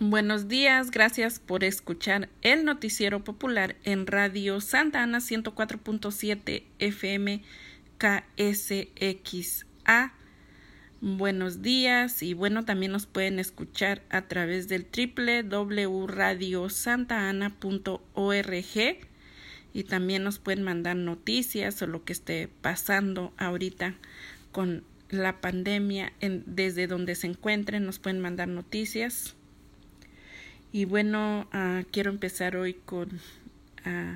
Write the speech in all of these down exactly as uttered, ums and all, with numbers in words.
Buenos días, gracias por escuchar el noticiero popular en Radio Santa Ana ciento cuatro punto siete F M K S X A. Buenos días y bueno, también nos pueden escuchar a través del doble u doble u doble u punto radio santa ana punto org y también nos pueden mandar noticias o lo que esté pasando ahorita con la pandemia en, desde donde se encuentren, nos pueden mandar noticias. Y bueno, uh, quiero empezar hoy con uh,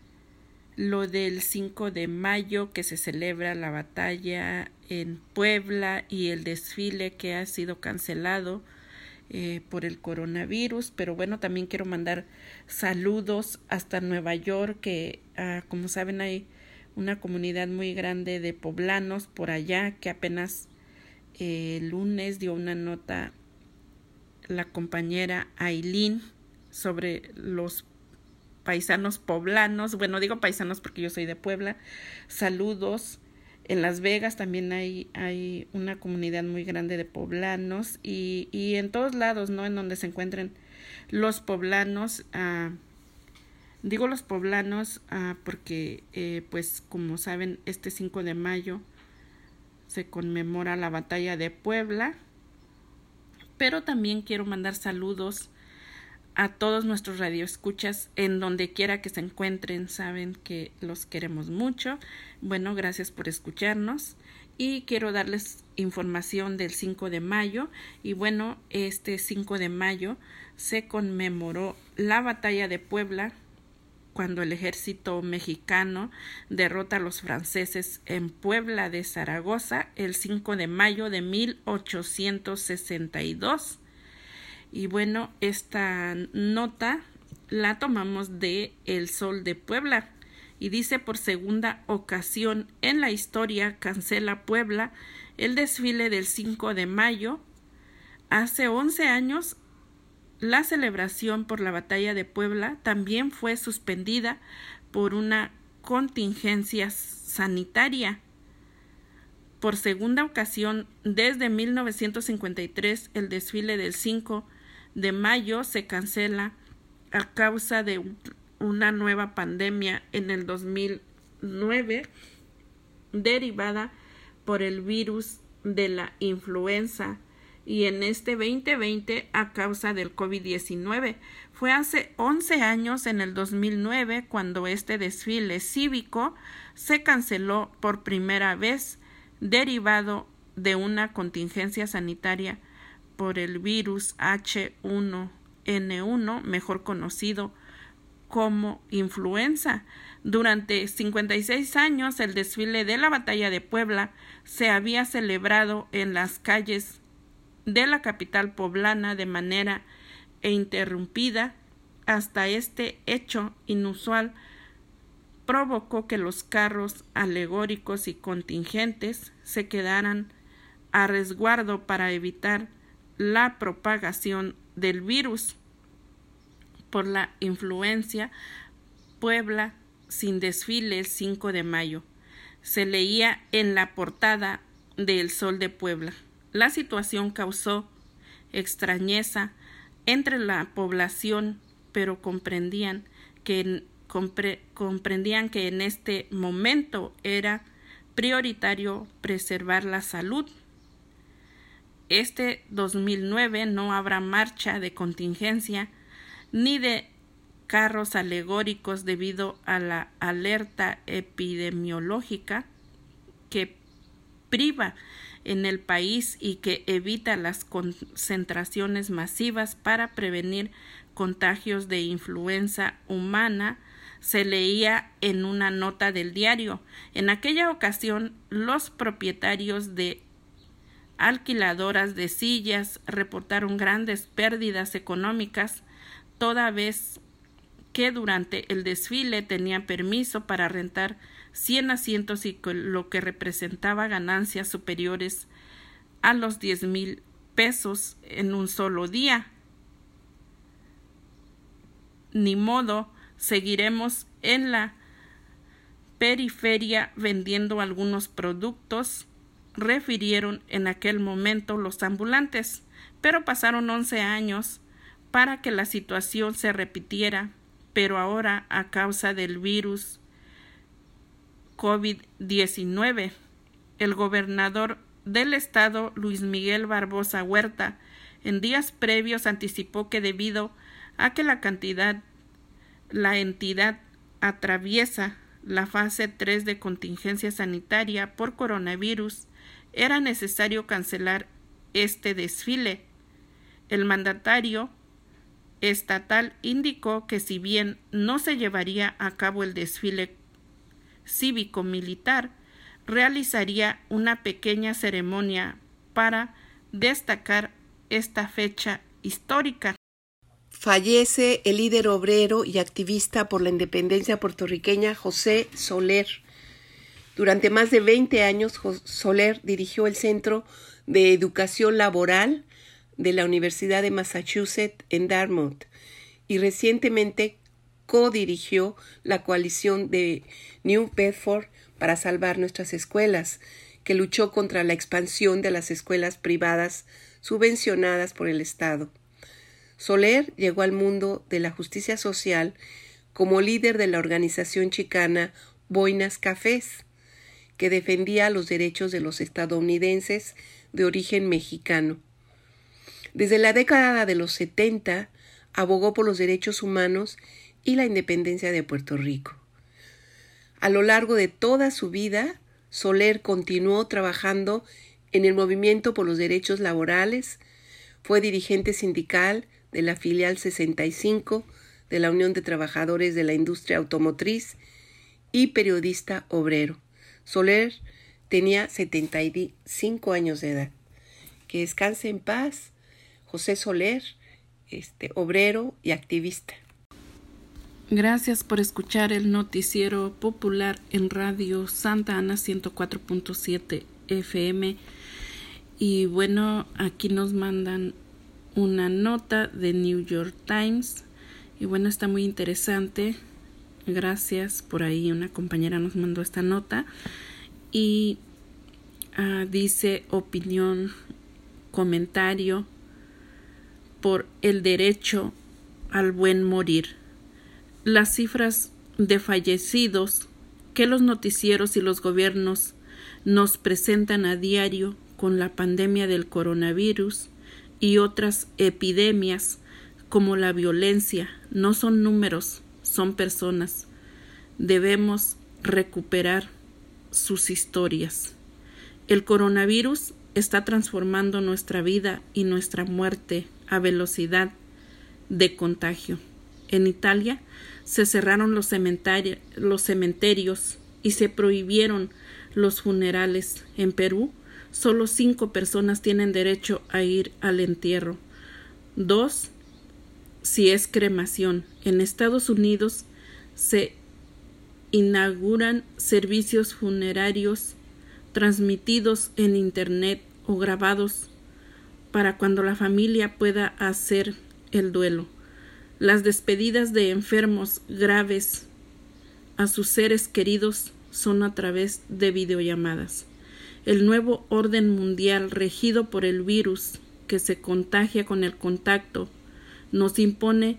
lo del cinco de mayo, que se celebra la batalla en Puebla y el desfile que ha sido cancelado eh, por el coronavirus. Pero bueno, también quiero mandar saludos hasta Nueva York, que uh, como saben hay una comunidad muy grande de poblanos por allá, que apenas eh, el lunes dio una nota la compañera Aileen sobre los paisanos poblanos. Bueno, digo paisanos porque yo soy de Puebla. Saludos. En Las Vegas también hay, hay una comunidad muy grande de poblanos y, y en todos lados, ¿no? En donde se encuentren los poblanos. Uh, digo los poblanos uh, porque, eh, pues, como saben, este cinco de mayo se conmemora la batalla de Puebla. Pero también quiero mandar saludos a todos nuestros radioescuchas en donde quiera que se encuentren. Saben que los queremos mucho. Bueno, gracias por escucharnos. Y quiero darles información del cinco de mayo. Y bueno, este cinco de mayo se conmemoró la batalla de Puebla, cuando el ejército mexicano derrota a los franceses en Puebla de Zaragoza el cinco de mayo de mil ochocientos sesenta y dos. Y bueno, esta nota la tomamos de El Sol de Puebla y dice: por segunda ocasión en la historia cancela Puebla el desfile del cinco de mayo. Hace once años la celebración por la batalla de Puebla también fue suspendida por una contingencia sanitaria. Por segunda ocasión, desde mil novecientos cincuenta y tres, el desfile del cinco de mayo se cancela a causa de una nueva pandemia en el dos mil nueve, derivada por el virus de la influenza. Y en este veinte veinte a causa del COVID diecinueve. Fue hace once años, en el dos mil nueve, cuando este desfile cívico se canceló por primera vez, derivado de una contingencia sanitaria por el virus H uno N uno, mejor conocido como influenza. Durante cincuenta y seis años, el desfile de la batalla de Puebla se había celebrado en las calles de la capital poblana de manera interrumpida. Hasta este hecho inusual provocó que los carros alegóricos y contingentes se quedaran a resguardo para evitar la propagación del virus. Por la influencia, Puebla sin desfile el cinco de mayo. Se leía en la portada de El Sol de Puebla. La situación causó extrañeza entre la población, pero comprendían que, compre, comprendían que en este momento era prioritario preservar la salud. Este dos mil nueve no habrá marcha de contingencia ni de carros alegóricos debido a la alerta epidemiológica que priva en el país y que evita las concentraciones masivas para prevenir contagios de influenza humana, se leía en una nota del diario. En aquella ocasión, los propietarios de alquiladoras de sillas reportaron grandes pérdidas económicas, toda vez que durante el desfile tenían permiso para rentar cien asientos, y lo que representaba ganancias superiores a los diez mil pesos en un solo día. Ni modo, seguiremos en la periferia vendiendo algunos productos, refirieron en aquel momento los ambulantes. Pero pasaron once años para que la situación se repitiera, pero ahora a causa del virus COVID diecinueve. El gobernador del estado, Luis Miguel Barbosa Huerta, en días previos anticipó que debido a que la cantidad, la entidad atraviesa la fase tres de contingencia sanitaria por coronavirus, era necesario cancelar este desfile. El mandatario estatal indicó que si bien no se llevaría a cabo el desfile cívico-militar, realizaría una pequeña ceremonia para destacar esta fecha histórica. Fallece el líder obrero y activista por la independencia puertorriqueña José Soler. Durante más de veinte años, Soler dirigió el Centro de Educación Laboral de la Universidad de Massachusetts en Dartmouth y recientemente co-dirigió la coalición de New Bedford para salvar nuestras escuelas, que luchó contra la expansión de las escuelas privadas subvencionadas por el Estado. Soler llegó al mundo de la justicia social como líder de la organización chicana Boinas Cafés, que defendía los derechos de los estadounidenses de origen mexicano. Desde la década de los setenta, abogó por los derechos humanos y la independencia de Puerto Rico. A lo largo de toda su vida, Soler continuó trabajando en el movimiento por los derechos laborales, fue dirigente sindical de la filial sesenta y cinco de la Unión de Trabajadores de la Industria Automotriz y periodista obrero. Soler tenía setenta y cinco años de edad. Que descanse en paz, José Soler, este, obrero y activista. Gracias por escuchar el noticiero popular en Radio Santa Ana ciento cuatro punto siete F M. Y bueno, aquí nos mandan una nota de New York Times. Y bueno, está muy interesante. Gracias por ahí. Una compañera nos mandó esta nota. Y uh, dice opinión, comentario por el derecho al buen morir. Las cifras de fallecidos que los noticieros y los gobiernos nos presentan a diario con la pandemia del coronavirus y otras epidemias como la violencia no son números, son personas. Debemos recuperar sus historias. El coronavirus está transformando nuestra vida y nuestra muerte a velocidad de contagio. En Italia se cerraron los cementerios, los cementerios y se prohibieron los funerales. En Perú, solo cinco personas tienen derecho a ir al entierro. Dos, si es cremación. En Estados Unidos se inauguran servicios funerarios transmitidos en Internet o grabados para cuando la familia pueda hacer el duelo. Las despedidas de enfermos graves a sus seres queridos son a través de videollamadas. El nuevo orden mundial regido por el virus que se contagia con el contacto nos impone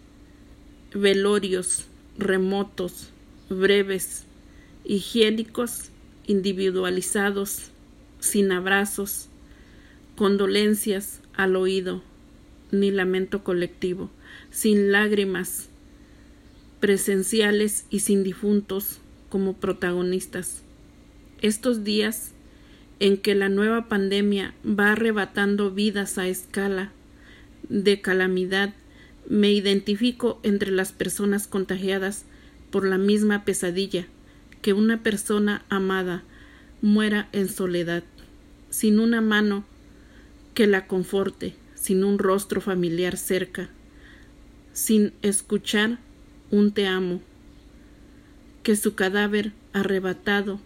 velorios remotos, breves, higiénicos, individualizados, sin abrazos, condolencias al oído, ni lamento colectivo, sin lágrimas presenciales y sin difuntos como protagonistas. Estos días en que la nueva pandemia va arrebatando vidas a escala de calamidad, me identifico entre las personas contagiadas por la misma pesadilla, que una persona amada muera en soledad, sin una mano que la conforte, sin un rostro familiar cerca, sin escuchar un te amo, que su cadáver arrebatado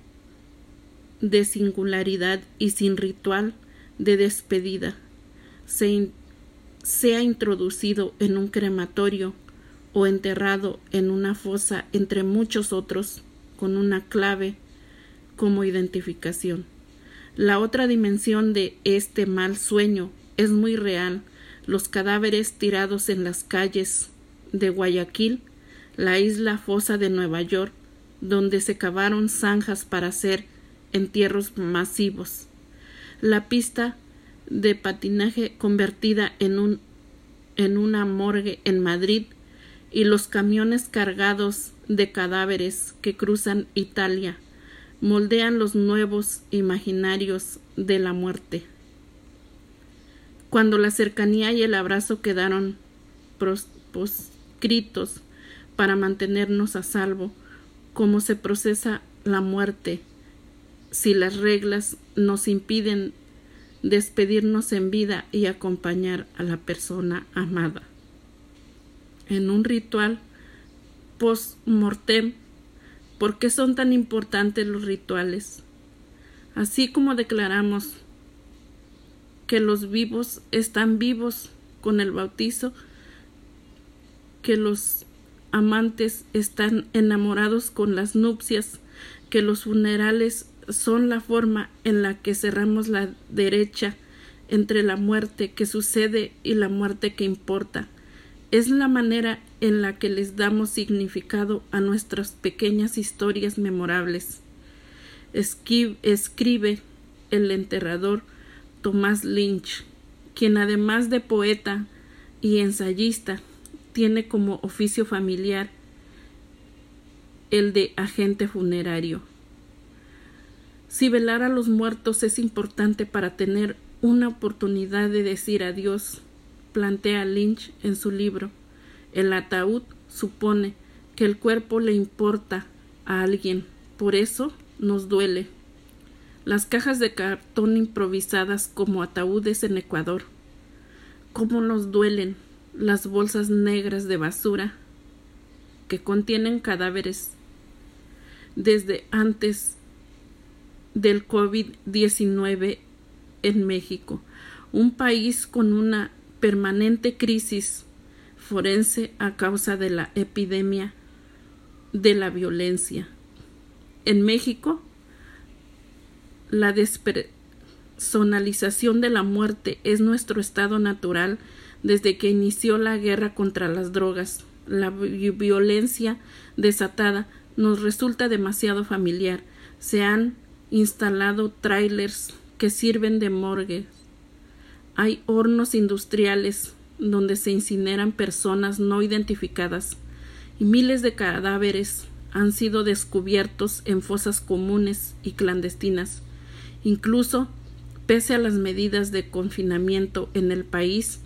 de singularidad y sin ritual de despedida se in- sea introducido en un crematorio o enterrado en una fosa entre muchos otros con una clave como identificación. La otra dimensión de este mal sueño es muy real. los cadáveres tirados en las calles de Guayaquil, la isla Fosa de Nueva York, donde se cavaron zanjas para hacer entierros masivos, la pista de patinaje convertida en un en una morgue en Madrid y los camiones cargados de cadáveres que cruzan Italia moldean los nuevos imaginarios de la muerte. Cuando la cercanía y el abrazo quedaron proscritos para mantenernos a salvo, ¿cómo se procesa la muerte si las reglas nos impiden despedirnos en vida y acompañar a la persona amada? En un ritual post-mortem, ¿por qué son tan importantes los rituales? Así como declaramos que los vivos están vivos con el bautizo, que los amantes están enamorados con las nupcias, que los funerales son la forma en la que cerramos la brecha entre la muerte que sucede y la muerte que importa. Es la manera en la que les damos significado a nuestras pequeñas historias memorables. Esqui- escribe el enterrador Thomas Lynch, quien además de poeta y ensayista, tiene como oficio familiar el de agente funerario. Si velar a los muertos es importante para tener una oportunidad de decir adiós, plantea Lynch en su libro, el ataúd supone que el cuerpo le importa a alguien, por eso nos duele. Las cajas de cartón improvisadas como ataúdes en Ecuador, cómo nos duelen las bolsas negras de basura que contienen cadáveres desde antes del COVID diecinueve en México, un país con una permanente crisis forense a causa de la epidemia de la violencia. En México, la despersonalización de la muerte es nuestro estado natural desde que inició la guerra contra las drogas. La violencia desatada nos resulta demasiado familiar. Se han instalado trailers que sirven de morgues. Hay hornos industriales donde se incineran personas no identificadas y miles de cadáveres han sido descubiertos en fosas comunes y clandestinas. Incluso, pese a las medidas de confinamiento en el país,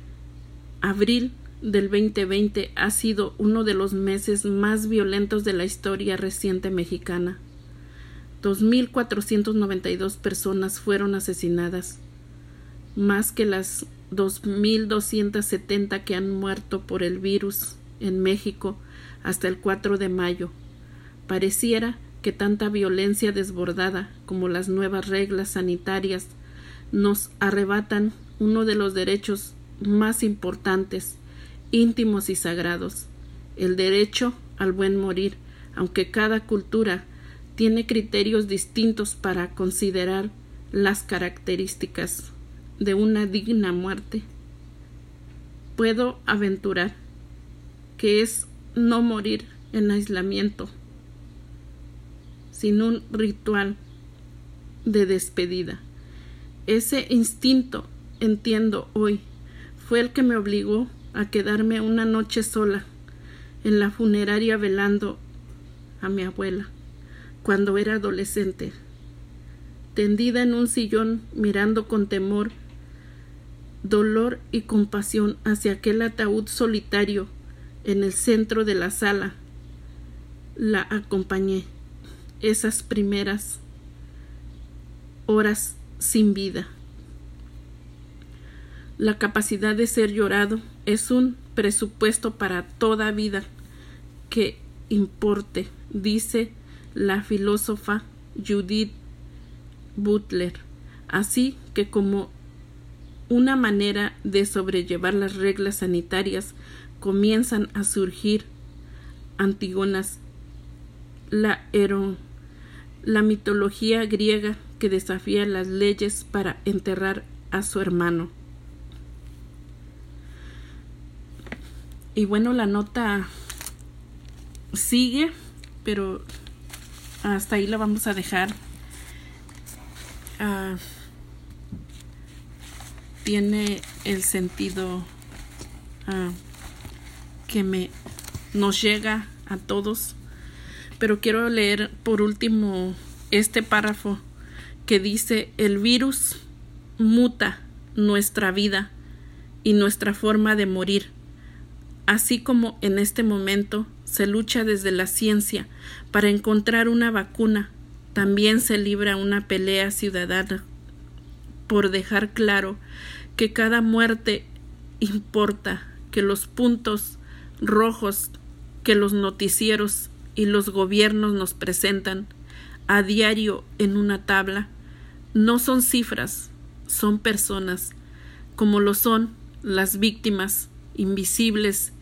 abril del veinte veinte ha sido uno de los meses más violentos de la historia reciente mexicana. dos mil cuatrocientas noventa y dos personas fueron asesinadas, más que las dos mil doscientas setenta que han muerto por el virus en México hasta el cuatro de mayo. Pareciera que tanta violencia desbordada como las nuevas reglas sanitarias nos arrebatan uno de los derechos más importantes, íntimos y sagrados, el derecho al buen morir, aunque cada cultura tiene criterios distintos para considerar las características de una digna muerte. Puedo aventurar que es no morir en aislamiento, sin un ritual de despedida. Ese instinto, entiendo hoy, fue el que me obligó a quedarme una noche sola en la funeraria velando a mi abuela cuando era adolescente, tendida en un sillón mirando con temor, dolor y compasión hacia aquel ataúd solitario en el centro de la sala. La acompañé esas primeras horas sin vida. La capacidad de ser llorado es un presupuesto para toda vida que importe, dice la filósofa Judith Butler. Así que como una manera de sobrellevar las reglas sanitarias comienzan a surgir antígonas, la, hero, la mitología griega que desafía las leyes para enterrar a su hermano. Y bueno, la nota sigue, pero hasta ahí la vamos a dejar. Uh, tiene el sentido uh, que me nos llega a todos, pero quiero leer por último este párrafo que dice: el virus muta nuestra vida y nuestra forma de morir, así como en este momento se lucha desde la ciencia para encontrar una vacuna. También se libra una pelea ciudadana por dejar claro que cada muerte importa, que los puntos rojos que los noticieros y los gobiernos nos presentan a diario en una tabla no son cifras, son personas, como lo son las víctimas invisibles